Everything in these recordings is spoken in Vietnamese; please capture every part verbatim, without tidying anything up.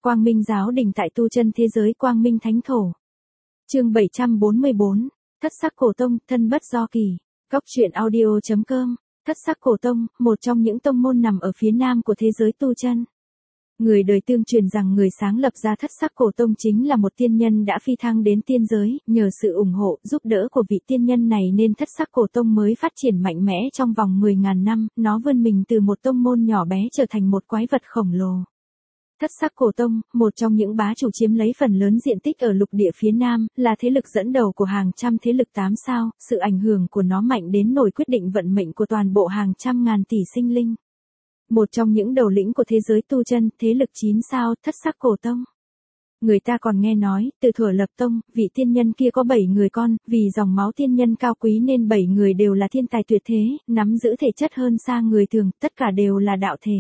Quang Minh giáo đình tại tu chân thế giới Quang Minh Thánh Thổ. Chương bảy trăm bốn mươi bốn, Thất Sắc Cổ Tông, thân bất do kỳ. Góc truyện audio chấm com. Thất Sắc Cổ Tông, một trong những tông môn nằm ở phía nam của thế giới tu chân. Người đời tương truyền rằng người sáng lập ra Thất Sắc Cổ Tông chính là một tiên nhân đã phi thăng đến tiên giới, nhờ sự ủng hộ, giúp đỡ của vị tiên nhân này nên Thất Sắc Cổ Tông mới phát triển mạnh mẽ trong vòng mười nghìn năm, nó vươn mình từ một tông môn nhỏ bé trở thành một quái vật khổng lồ. Thất Sắc Cổ Tông, một trong những bá chủ chiếm lấy phần lớn diện tích ở lục địa phía Nam, là thế lực dẫn đầu của hàng trăm thế lực tám sao, sự ảnh hưởng của nó mạnh đến nỗi quyết định vận mệnh của toàn bộ hàng trăm ngàn tỷ sinh linh. Một trong những đầu lĩnh của thế giới tu chân, thế lực chín sao, Thất Sắc Cổ Tông. Người ta còn nghe nói, từ thuở lập tông, vị tiên nhân kia có bảy người con, vì dòng máu tiên nhân cao quý nên bảy người đều là thiên tài tuyệt thế, nắm giữ thể chất hơn xa người thường, tất cả đều là đạo thể.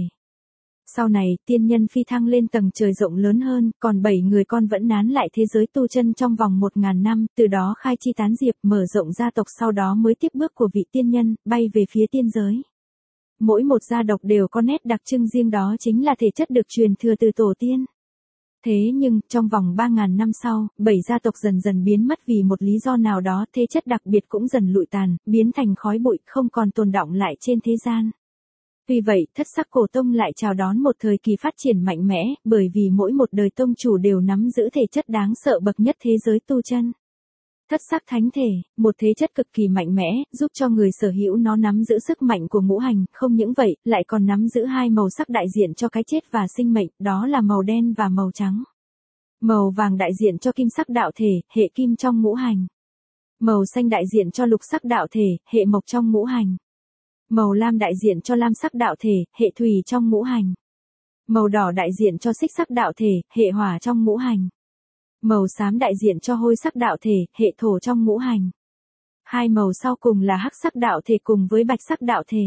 Sau này, tiên nhân phi thăng lên tầng trời rộng lớn hơn, còn bảy người con vẫn nán lại thế giới tu chân trong vòng một ngàn năm, từ đó khai chi tán diệp, mở rộng gia tộc, sau đó mới tiếp bước của vị tiên nhân, bay về phía tiên giới. Mỗi một gia tộc đều có nét đặc trưng riêng, đó chính là thể chất được truyền thừa từ tổ tiên. Thế nhưng, trong vòng ba nghìn năm sau, bảy gia tộc dần dần biến mất vì một lý do nào đó, thể chất đặc biệt cũng dần lụi tàn, biến thành khói bụi, không còn tồn đọng lại trên thế gian. Vì vậy, Thất Sắc Cổ Tông lại chào đón một thời kỳ phát triển mạnh mẽ, bởi vì mỗi một đời tông chủ đều nắm giữ thể chất đáng sợ bậc nhất thế giới tu chân. Thất Sắc Thánh Thể, một thế chất cực kỳ mạnh mẽ, giúp cho người sở hữu nó nắm giữ sức mạnh của ngũ hành, không những vậy, lại còn nắm giữ hai màu sắc đại diện cho cái chết và sinh mệnh, đó là màu đen và màu trắng. Màu vàng đại diện cho kim sắc đạo thể, hệ kim trong ngũ hành. Màu xanh đại diện cho lục sắc đạo thể, hệ mộc trong ngũ hành. Màu lam đại diện cho lam sắc đạo thể, hệ thủy trong ngũ hành. Màu đỏ đại diện cho xích sắc đạo thể, hệ hỏa trong ngũ hành. Màu xám đại diện cho hôi sắc đạo thể, hệ thổ trong ngũ hành. Hai màu sau cùng là hắc sắc đạo thể cùng với bạch sắc đạo thể.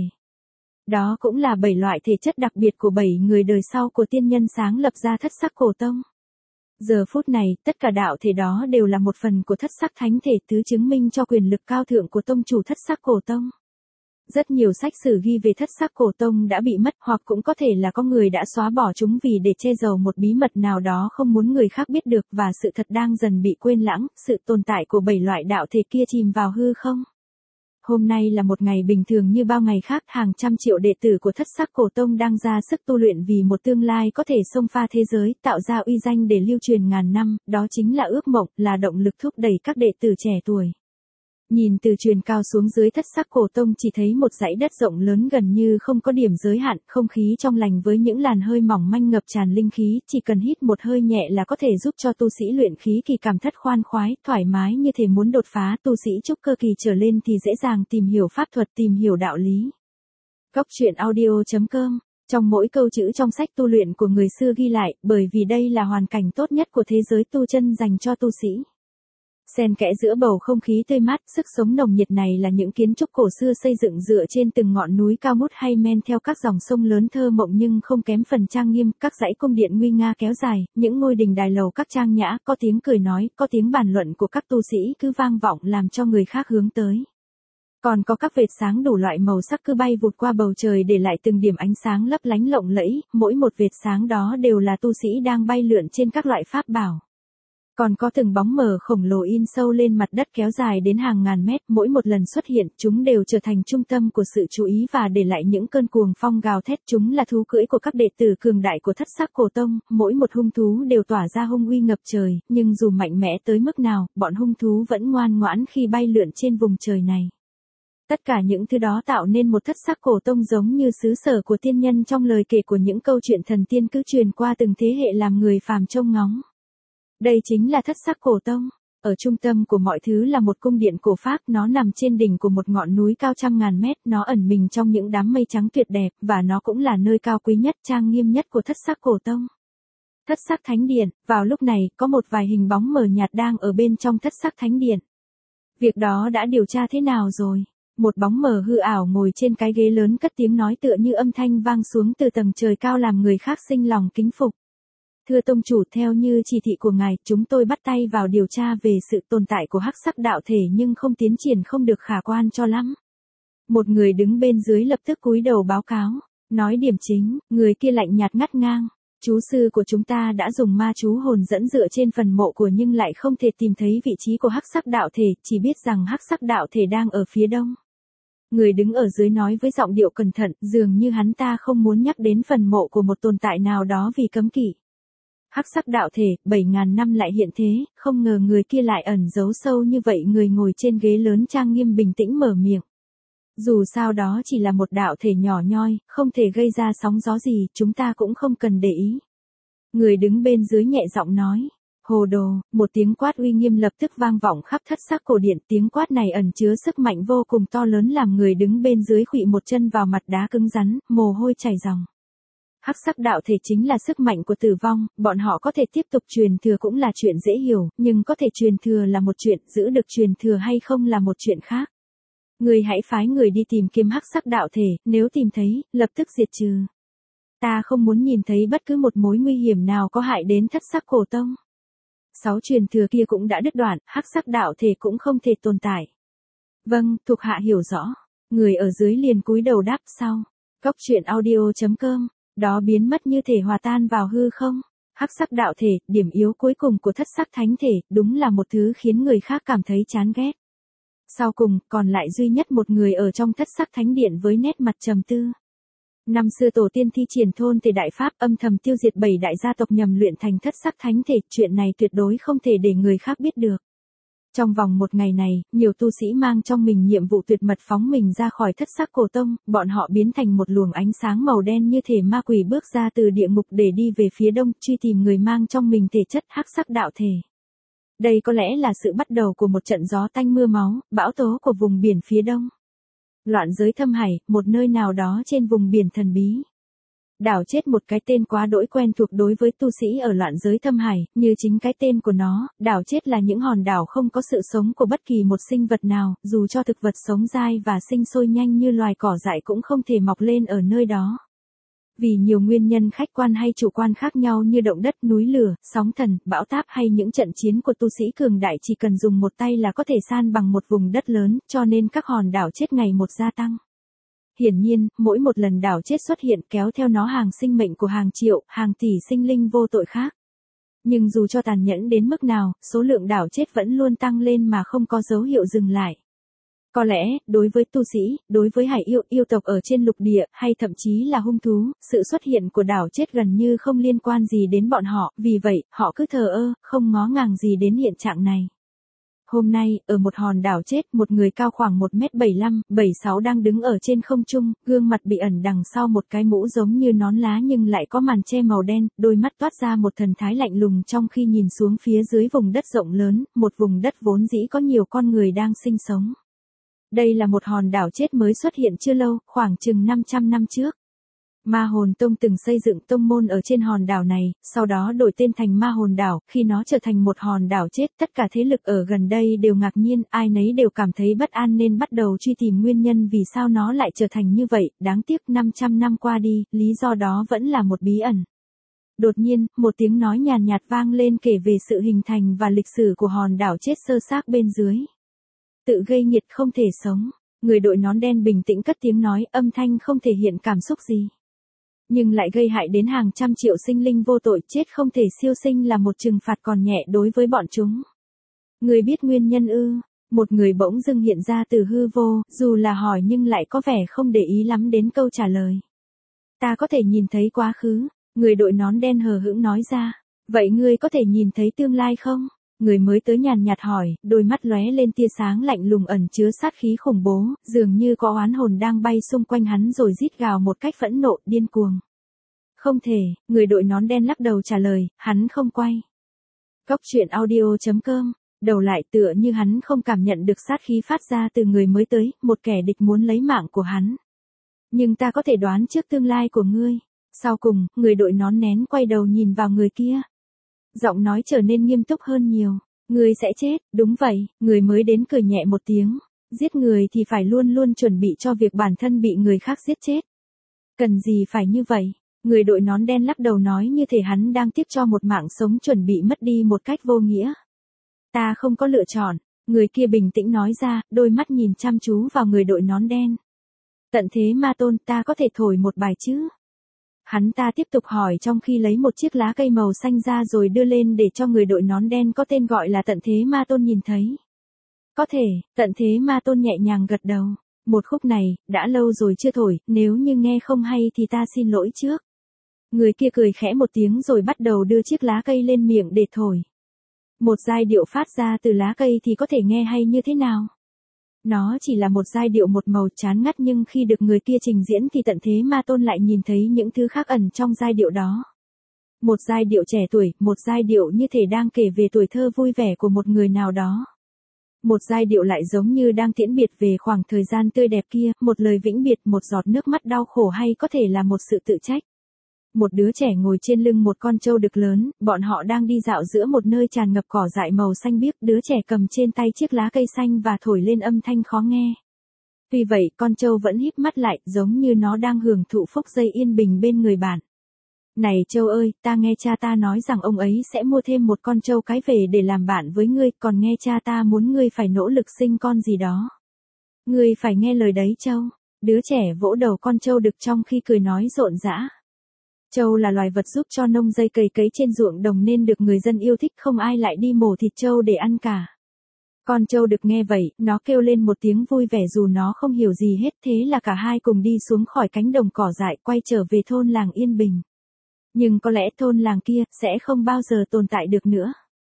Đó cũng là bảy loại thể chất đặc biệt của bảy người đời sau của tiên nhân sáng lập ra Thất Sắc Cổ Tông. Giờ phút này, tất cả đạo thể đó đều là một phần của Thất Sắc Thánh Thể, tứ chứng minh cho quyền lực cao thượng của tông chủ Thất Sắc Cổ Tông. Rất nhiều sách sử ghi về Thất Sắc Cổ Tông đã bị mất, hoặc cũng có thể là có người đã xóa bỏ chúng vì để che giấu một bí mật nào đó không muốn người khác biết được, và sự thật đang dần bị quên lãng, sự tồn tại của bảy loại đạo thể kia chìm vào hư không. Hôm nay là một ngày bình thường như bao ngày khác, hàng trăm triệu đệ tử của Thất Sắc Cổ Tông đang ra sức tu luyện vì một tương lai có thể xông pha thế giới, tạo ra uy danh để lưu truyền ngàn năm, đó chính là ước mộng, là động lực thúc đẩy các đệ tử trẻ tuổi. Nhìn từ truyền cao xuống dưới Thất Sắc Cổ Tông chỉ thấy một dãy đất rộng lớn gần như không có điểm giới hạn, không khí trong lành với những làn hơi mỏng manh ngập tràn linh khí, chỉ cần hít một hơi nhẹ là có thể giúp cho tu sĩ luyện khí kỳ cảm thất khoan khoái, thoải mái như thể muốn đột phá, tu sĩ trúc cơ kỳ trở lên thì dễ dàng tìm hiểu pháp thuật, tìm hiểu đạo lý. Góc truyện audio chấm com. Trong mỗi câu chữ trong sách tu luyện của người xưa ghi lại, bởi vì đây là hoàn cảnh tốt nhất của thế giới tu chân dành cho tu sĩ. Xen kẽ giữa bầu không khí tươi mát, sức sống nồng nhiệt này là những kiến trúc cổ xưa xây dựng dựa trên từng ngọn núi cao ngút hay men theo các dòng sông lớn thơ mộng nhưng không kém phần trang nghiêm, các dãy cung điện nguy nga kéo dài, những ngôi đình đài lầu các trang nhã, có tiếng cười nói, có tiếng bàn luận của các tu sĩ cứ vang vọng làm cho người khác hướng tới. Còn có các vệt sáng đủ loại màu sắc cứ bay vụt qua bầu trời để lại từng điểm ánh sáng lấp lánh lộng lẫy, mỗi một vệt sáng đó đều là tu sĩ đang bay lượn trên các loại pháp bảo. Còn có từng bóng mờ khổng lồ in sâu lên mặt đất kéo dài đến hàng ngàn mét, mỗi một lần xuất hiện, chúng đều trở thành trung tâm của sự chú ý và để lại những cơn cuồng phong gào thét, chúng là thú cưỡi của các đệ tử cường đại của Thất Sắc Cổ Tông, mỗi một hung thú đều tỏa ra hung uy ngập trời, nhưng dù mạnh mẽ tới mức nào, bọn hung thú vẫn ngoan ngoãn khi bay lượn trên vùng trời này. Tất cả những thứ đó tạo nên một Thất Sắc Cổ Tông giống như xứ sở của tiên nhân trong lời kể của những câu chuyện thần tiên cứ truyền qua từng thế hệ làm người phàm trông ngóng. Đây chính là Thất Sắc Cổ Tông. Ở trung tâm của mọi thứ là một cung điện cổ Pháp, nó nằm trên đỉnh của một ngọn núi cao trăm ngàn mét, nó ẩn mình trong những đám mây trắng tuyệt đẹp, và nó cũng là nơi cao quý nhất, trang nghiêm nhất của Thất Sắc Cổ Tông. Thất Sắc Thánh Điện, vào lúc này, có một vài hình bóng mờ nhạt đang ở bên trong Thất Sắc Thánh Điện. Việc đó đã điều tra thế nào rồi? Một bóng mờ hư ảo ngồi trên cái ghế lớn cất tiếng nói tựa như âm thanh vang xuống từ tầng trời cao làm người khác sinh lòng kính phục. Thưa tông chủ, theo như chỉ thị của ngài, chúng tôi bắt tay vào điều tra về sự tồn tại của hắc sắc đạo thể nhưng không tiến triển không được khả quan cho lắm. Một người đứng bên dưới lập tức cúi đầu báo cáo, nói điểm chính, người kia lạnh nhạt ngắt ngang. Chú sư của chúng ta đã dùng ma chú hồn dẫn dựa trên phần mộ của nhưng lại không thể tìm thấy vị trí của hắc sắc đạo thể, chỉ biết rằng hắc sắc đạo thể đang ở phía đông. Người đứng ở dưới nói với giọng điệu cẩn thận, dường như hắn ta không muốn nhắc đến phần mộ của một tồn tại nào đó vì cấm kỵ. Hắc sắc đạo thể, bảy ngàn năm lại hiện thế, không ngờ người kia lại ẩn giấu sâu như vậy. Người ngồi trên ghế lớn trang nghiêm bình tĩnh mở miệng. Dù sao đó chỉ là một đạo thể nhỏ nhoi, không thể gây ra sóng gió gì, chúng ta cũng không cần để ý. Người đứng bên dưới nhẹ giọng nói. Hồ đồ, một tiếng quát uy nghiêm lập tức vang vọng khắp thất sắc cổ điện. Tiếng quát này ẩn chứa sức mạnh vô cùng to lớn làm người đứng bên dưới khuỵu một chân vào mặt đá cứng rắn, mồ hôi chảy ròng. Hắc sắc đạo thể chính là sức mạnh của tử vong, bọn họ có thể tiếp tục truyền thừa cũng là chuyện dễ hiểu, nhưng có thể truyền thừa là một chuyện, giữ được truyền thừa hay không là một chuyện khác. Người hãy phái người đi tìm kiếm hắc sắc đạo thể, nếu tìm thấy, lập tức diệt trừ. Ta không muốn nhìn thấy bất cứ một mối nguy hiểm nào có hại đến thất sắc cổ tông. Sáu truyền thừa kia cũng đã đứt đoạn, hắc sắc đạo thể cũng không thể tồn tại. Vâng, thuộc hạ hiểu rõ. Người ở dưới liền cúi đầu đáp sau. Cốc truyện audio chấm com, đó biến mất như thể hòa tan vào hư không. Hắc sắc đạo thể, điểm yếu cuối cùng của thất sắc thánh thể, đúng là một thứ khiến người khác cảm thấy chán ghét. Sau cùng, còn lại duy nhất một người ở trong thất sắc thánh điện với nét mặt trầm tư. Năm xưa tổ tiên thi triển thôn thể đại pháp âm thầm tiêu diệt bảy đại gia tộc nhằm luyện thành thất sắc thánh thể, chuyện này tuyệt đối không thể để người khác biết được. Trong vòng một ngày này, nhiều tu sĩ mang trong mình nhiệm vụ tuyệt mật phóng mình ra khỏi thất sắc cổ tông, bọn họ biến thành một luồng ánh sáng màu đen như thể ma quỷ bước ra từ địa ngục để đi về phía đông, truy tìm người mang trong mình thể chất hắc sắc đạo thể. Đây có lẽ là sự bắt đầu của một trận gió tanh mưa máu, bão tố của vùng biển phía đông. Loạn giới Thâm Hải, một nơi nào đó trên vùng biển thần bí. Đảo chết một cái tên quá đỗi quen thuộc đối với tu sĩ ở loạn giới Thâm Hải, như chính cái tên của nó, đảo chết là những hòn đảo không có sự sống của bất kỳ một sinh vật nào, dù cho thực vật sống dai và sinh sôi nhanh như loài cỏ dại cũng không thể mọc lên ở nơi đó. Vì nhiều nguyên nhân khách quan hay chủ quan khác nhau như động đất, núi lửa, sóng thần, bão táp hay những trận chiến của tu sĩ cường đại chỉ cần dùng một tay là có thể san bằng một vùng đất lớn, cho nên các hòn đảo chết ngày một gia tăng. Hiển nhiên, mỗi một lần đảo chết xuất hiện kéo theo nó hàng sinh mệnh của hàng triệu, hàng tỷ sinh linh vô tội khác. Nhưng dù cho tàn nhẫn đến mức nào, số lượng đảo chết vẫn luôn tăng lên mà không có dấu hiệu dừng lại. Có lẽ, đối với tu sĩ, đối với hải yêu, yêu tộc ở trên lục địa, hay thậm chí là hung thú, sự xuất hiện của đảo chết gần như không liên quan gì đến bọn họ, vì vậy, họ cứ thờ ơ, không ngó ngàng gì đến hiện trạng này. Hôm nay, ở một hòn đảo chết, một người cao khoảng một mét bảy mươi lăm, bảy mươi sáu đang đứng ở trên không trung, gương mặt bị ẩn đằng sau một cái mũ giống như nón lá nhưng lại có màn che màu đen, đôi mắt toát ra một thần thái lạnh lùng trong khi nhìn xuống phía dưới vùng đất rộng lớn, một vùng đất vốn dĩ có nhiều con người đang sinh sống. Đây là một hòn đảo chết mới xuất hiện chưa lâu, khoảng chừng năm trăm năm trước. Ma Hồn Tông từng xây dựng tông môn ở trên hòn đảo này, sau đó đổi tên thành Ma Hồn Đảo, khi nó trở thành một hòn đảo chết, tất cả thế lực ở gần đây đều ngạc nhiên, ai nấy đều cảm thấy bất an nên bắt đầu truy tìm nguyên nhân vì sao nó lại trở thành như vậy, đáng tiếc năm trăm năm qua đi, lý do đó vẫn là một bí ẩn. Đột nhiên, một tiếng nói nhàn nhạt vang lên kể về sự hình thành và lịch sử của hòn đảo chết sơ xác bên dưới. Tự gây nghiệt không thể sống, người đội nón đen bình tĩnh cất tiếng nói, âm thanh không thể hiện cảm xúc gì. Nhưng lại gây hại đến hàng trăm triệu sinh linh vô tội, chết không thể siêu sinh là một trừng phạt còn nhẹ đối với bọn chúng. Người biết nguyên nhân ư? Một người bỗng dưng hiện ra từ hư vô, dù là hỏi nhưng lại có vẻ không để ý lắm đến câu trả lời. Ta có thể nhìn thấy quá khứ, người đội nón đen hờ hững nói ra. Vậy ngươi có thể nhìn thấy tương lai không? Người mới tới nhàn nhạt hỏi, đôi mắt lóe lên tia sáng lạnh lùng ẩn chứa sát khí khủng bố, dường như có oán hồn đang bay xung quanh hắn rồi rít gào một cách phẫn nộ, điên cuồng. Không thể, người đội nón đen lắc đầu trả lời, hắn không quay. Cốc truyện audio chấm com, đầu lại tựa như hắn không cảm nhận được sát khí phát ra từ người mới tới, một kẻ địch muốn lấy mạng của hắn. Nhưng ta có thể đoán trước tương lai của ngươi. Sau cùng, người đội nón nén quay đầu nhìn vào người kia. Giọng nói trở nên nghiêm túc hơn nhiều. Ngươi sẽ chết, đúng vậy, người mới đến cười nhẹ một tiếng. Giết người thì phải luôn luôn chuẩn bị cho việc bản thân bị người khác giết chết. Cần gì phải như vậy? Người đội nón đen lắc đầu nói như thể hắn đang tiếp cho một mạng sống chuẩn bị mất đi một cách vô nghĩa. Ta không có lựa chọn, người kia bình tĩnh nói ra, đôi mắt nhìn chăm chú vào người đội nón đen. Tận thế ma tôn, ta có thể thổi một bài chứ? Hắn ta tiếp tục hỏi trong khi lấy một chiếc lá cây màu xanh ra rồi đưa lên để cho người đội nón đen có tên gọi là Tận Thế Ma Tôn nhìn thấy. Có thể, Tận Thế Ma Tôn nhẹ nhàng gật đầu. Một khúc này, đã lâu rồi chưa thổi, nếu như nghe không hay thì ta xin lỗi trước. Người kia cười khẽ một tiếng rồi bắt đầu đưa chiếc lá cây lên miệng để thổi. Một giai điệu phát ra từ lá cây thì có thể nghe hay như thế nào? Nó chỉ là một giai điệu một màu chán ngắt, nhưng khi được người kia trình diễn thì Tận Thế Ma Tôn lại nhìn thấy những thứ khác ẩn trong giai điệu đó. Một giai điệu trẻ tuổi, một giai điệu như thể đang kể về tuổi thơ vui vẻ của một người nào đó. Một giai điệu lại giống như đang tiễn biệt về khoảng thời gian tươi đẹp kia, một lời vĩnh biệt, một giọt nước mắt đau khổ, hay có thể là một sự tự trách. Một đứa trẻ ngồi trên lưng một con trâu đực lớn, bọn họ đang đi dạo giữa một nơi tràn ngập cỏ dại màu xanh biếc, đứa trẻ cầm trên tay chiếc lá cây xanh và thổi lên âm thanh khó nghe. Tuy vậy, con trâu vẫn híp mắt lại, giống như nó đang hưởng thụ phúc giây yên bình bên người bạn. Này trâu ơi, ta nghe cha ta nói rằng ông ấy sẽ mua thêm một con trâu cái về để làm bạn với ngươi, còn nghe cha ta muốn ngươi phải nỗ lực sinh con gì đó. Ngươi phải nghe lời đấy trâu. Đứa trẻ vỗ đầu con trâu đực trong khi cười nói rộn rã. Trâu là loài vật giúp cho nông dây cày cấy trên ruộng đồng nên được người dân yêu thích, không ai lại đi mổ thịt trâu để ăn cả. Con trâu đực nghe vậy, nó kêu lên một tiếng vui vẻ dù nó không hiểu gì hết, thế là cả hai cùng đi xuống khỏi cánh đồng cỏ dại, quay trở về thôn làng yên bình. Nhưng có lẽ thôn làng kia sẽ không bao giờ tồn tại được nữa.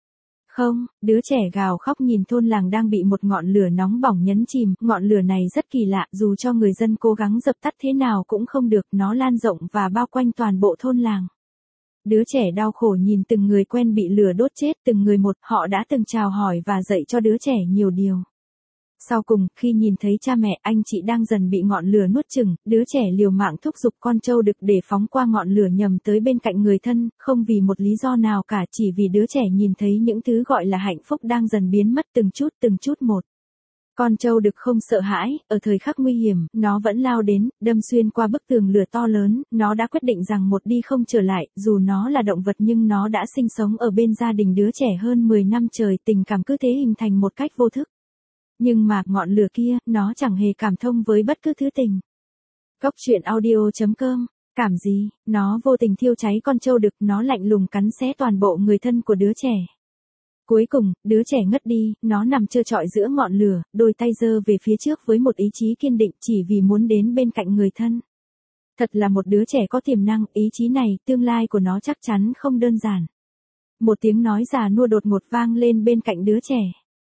Không, đứa trẻ gào khóc nhìn thôn làng đang bị một ngọn lửa nóng bỏng nhấn chìm, ngọn lửa này rất kỳ lạ, dù cho người dân cố gắng dập tắt thế nào cũng không được, nó lan rộng và bao quanh toàn bộ thôn làng. Đứa trẻ đau khổ nhìn từng người quen bị lửa đốt chết, từng người một, họ đã từng chào hỏi và dạy cho đứa trẻ nhiều điều. Sau cùng, khi nhìn thấy cha mẹ, anh chị đang dần bị ngọn lửa nuốt chửng, đứa trẻ liều mạng thúc giục con trâu đực để phóng qua ngọn lửa nhằm tới bên cạnh người thân, không vì một lý do nào cả, chỉ vì đứa trẻ nhìn thấy những thứ gọi là hạnh phúc đang dần biến mất từng chút từng chút một. Con trâu đực không sợ hãi, ở thời khắc nguy hiểm, nó vẫn lao đến, đâm xuyên qua bức tường lửa to lớn, nó đã quyết định rằng một đi không trở lại, dù nó là động vật nhưng nó đã sinh sống ở bên gia đình đứa trẻ hơn mười năm trời, tình cảm cứ thế hình thành một cách vô thức. Nhưng mà, ngọn lửa kia, nó chẳng hề cảm thông với bất cứ thứ tình. Góc truyện audio chấm com, cảm gì, nó vô tình thiêu cháy con trâu đực, nó lạnh lùng cắn xé toàn bộ người thân của đứa trẻ. Cuối cùng, đứa trẻ ngất đi, nó nằm trơ trọi giữa ngọn lửa, đôi tay giơ về phía trước với một ý chí kiên định chỉ vì muốn đến bên cạnh người thân. Thật là một đứa trẻ có tiềm năng, ý chí này, tương lai của nó chắc chắn không đơn giản. Một tiếng nói già nua đột ngột vang lên bên cạnh đứa trẻ.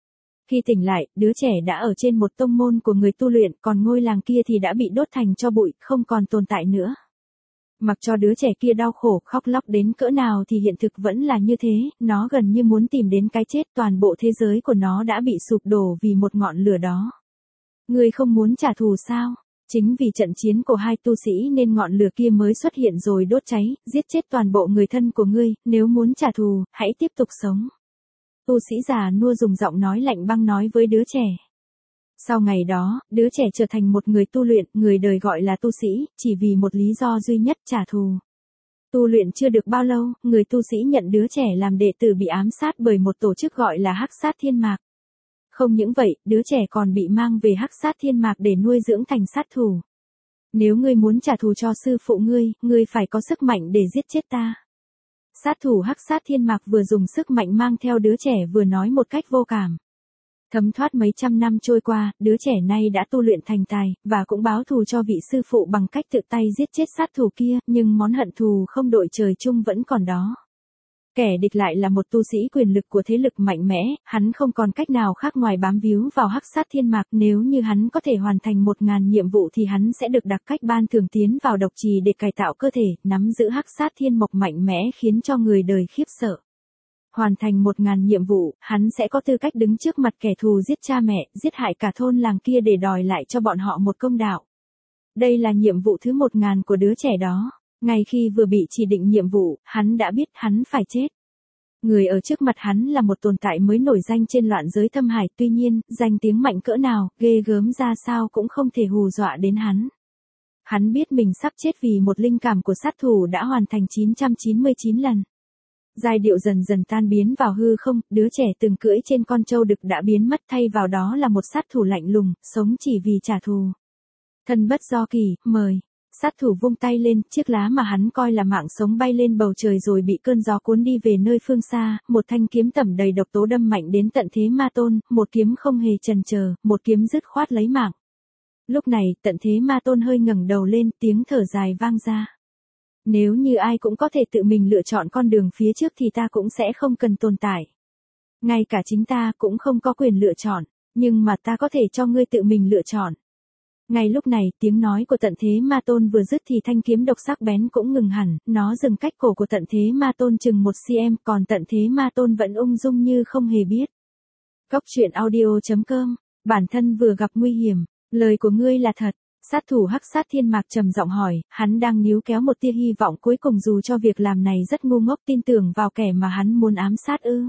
Khi tỉnh lại, đứa trẻ đã ở trên một tông môn của người tu luyện, còn ngôi làng kia thì đã bị đốt thành tro bụi, không còn tồn tại nữa. Mặc cho đứa trẻ kia đau khổ khóc lóc đến cỡ nào thì hiện thực vẫn là như thế, nó gần như muốn tìm đến cái chết, toàn bộ thế giới của nó đã bị sụp đổ vì một ngọn lửa đó. Ngươi không muốn trả thù sao? Chính vì trận chiến của hai tu sĩ nên ngọn lửa kia mới xuất hiện rồi đốt cháy, giết chết toàn bộ người thân của ngươi, nếu muốn trả thù, hãy tiếp tục sống. Tu sĩ già nua dùng giọng nói lạnh băng nói với đứa trẻ. Sau ngày đó, đứa trẻ trở thành một người tu luyện, người đời gọi là tu sĩ, chỉ vì một lý do duy nhất, trả thù. Tu luyện chưa được bao lâu, người tu sĩ nhận đứa trẻ làm đệ tử bị ám sát bởi một tổ chức gọi là Hắc Sát Thiên Mạc. Không những vậy, đứa trẻ còn bị mang về Hắc Sát Thiên Mạc để nuôi dưỡng thành sát thủ. Nếu ngươi muốn trả thù cho sư phụ ngươi, ngươi phải có sức mạnh để giết chết ta. Sát thủ Hắc Sát Thiên Mạc vừa dùng sức mạnh mang theo đứa trẻ vừa nói một cách vô cảm. Thấm thoát mấy trăm năm trôi qua, đứa trẻ nay đã tu luyện thành tài, và cũng báo thù cho vị sư phụ bằng cách tự tay giết chết sát thủ kia, nhưng món hận thù không đội trời chung vẫn còn đó. Kẻ địch lại là một tu sĩ quyền lực của thế lực mạnh mẽ, hắn không còn cách nào khác ngoài bám víu vào Hắc Sát Thiên Mạc, nếu như hắn có thể hoàn thành một ngàn nhiệm vụ thì hắn sẽ được đặc cách ban thưởng tiến vào độc trì để cải tạo cơ thể, nắm giữ Hắc Sát Thiên Mộc mạnh mẽ khiến cho người đời khiếp sợ. Hoàn thành một ngàn nhiệm vụ, hắn sẽ có tư cách đứng trước mặt kẻ thù giết cha mẹ, giết hại cả thôn làng kia để đòi lại cho bọn họ một công đạo. Đây là nhiệm vụ thứ một ngàn của đứa trẻ đó. Ngay khi vừa bị chỉ định nhiệm vụ, hắn đã biết hắn phải chết. Người ở trước mặt hắn là một tồn tại mới nổi danh trên loạn giới thâm hải, tuy nhiên, danh tiếng mạnh cỡ nào, ghê gớm ra sao cũng không thể hù dọa đến hắn. Hắn biết mình sắp chết vì một linh cảm của sát thủ đã hoàn thành chín trăm chín mươi chín lần. Giai điệu dần dần tan biến vào hư không, đứa trẻ từng cưỡi trên con trâu đực đã biến mất, thay vào đó là một sát thủ lạnh lùng, sống chỉ vì trả thù. Thân bất do kỳ, mời. Sát thủ vung tay lên, chiếc lá mà hắn coi là mạng sống bay lên bầu trời rồi bị cơn gió cuốn đi về nơi phương xa, một thanh kiếm tẩm đầy độc tố đâm mạnh đến tận thế ma tôn, một kiếm không hề chần chờ, một kiếm dứt khoát lấy mạng. Lúc này, tận thế ma tôn hơi ngẩng đầu lên, tiếng thở dài vang ra. Nếu như ai cũng có thể tự mình lựa chọn con đường phía trước thì ta cũng sẽ không cần tồn tại. Ngay cả chính ta cũng không có quyền lựa chọn, nhưng mà ta có thể cho ngươi tự mình lựa chọn. Ngay lúc này, tiếng nói của tận thế ma tôn vừa dứt thì thanh kiếm độc sắc bén cũng ngừng hẳn, nó dừng cách cổ của tận thế ma tôn chừng một cm, còn tận thế ma tôn vẫn ung dung như không hề biết. Góc truyện audio chấm com, bản thân vừa gặp nguy hiểm, lời của ngươi là thật. Sát thủ Hắc Sát Thiên Mạc trầm giọng hỏi, hắn đang níu kéo một tia hy vọng cuối cùng dù cho việc làm này rất ngu ngốc, tin tưởng vào kẻ mà hắn muốn ám sát ư.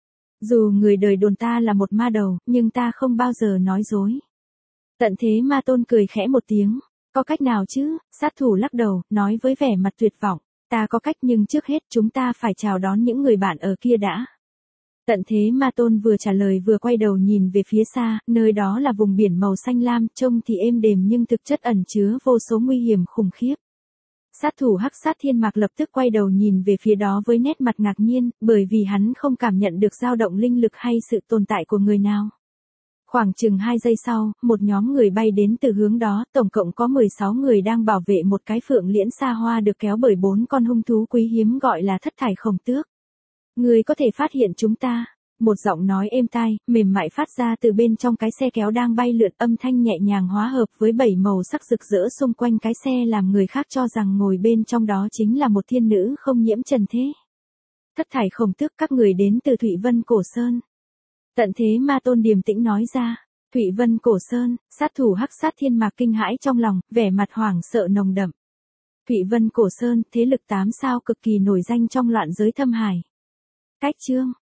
Dù người đời đồn ta là một ma đầu, nhưng ta không bao giờ nói dối. Tận thế ma tôn cười khẽ một tiếng, có cách nào chứ? Sát thủ lắc đầu, nói với vẻ mặt tuyệt vọng, ta có cách nhưng trước hết chúng ta phải chào đón những người bạn ở kia đã. Tận thế ma tôn vừa trả lời vừa quay đầu nhìn về phía xa, nơi đó là vùng biển màu xanh lam, trông thì êm đềm nhưng thực chất ẩn chứa vô số nguy hiểm khủng khiếp. Sát thủ Hắc Sát Thiên Mạc lập tức quay đầu nhìn về phía đó với nét mặt ngạc nhiên, bởi vì hắn không cảm nhận được dao động linh lực hay sự tồn tại của người nào. Khoảng chừng hai giây sau, một nhóm người bay đến từ hướng đó, tổng cộng có mười sáu người đang bảo vệ một cái phượng liễn xa hoa được kéo bởi bốn con hung thú quý hiếm gọi là thất thải khổng tước. Người có thể phát hiện chúng ta. Một giọng nói êm tai, mềm mại phát ra từ bên trong cái xe kéo đang bay lượn, âm thanh nhẹ nhàng hóa hợp với bảy màu sắc rực rỡ xung quanh cái xe làm người khác cho rằng ngồi bên trong đó chính là một thiên nữ không nhiễm trần thế. Thất thải khổng tước, các người đến từ Thụy Vân Cổ Sơn. Tận thế ma tôn điềm tĩnh nói ra. Thụy Vân Cổ Sơn, sát thủ Hắc Sát Thiên Mạc kinh hãi trong lòng, vẻ mặt hoảng sợ nồng đậm. Thụy Vân Cổ Sơn, thế lực tám sao cực kỳ nổi danh trong loạn giới thâm hải. Cách chương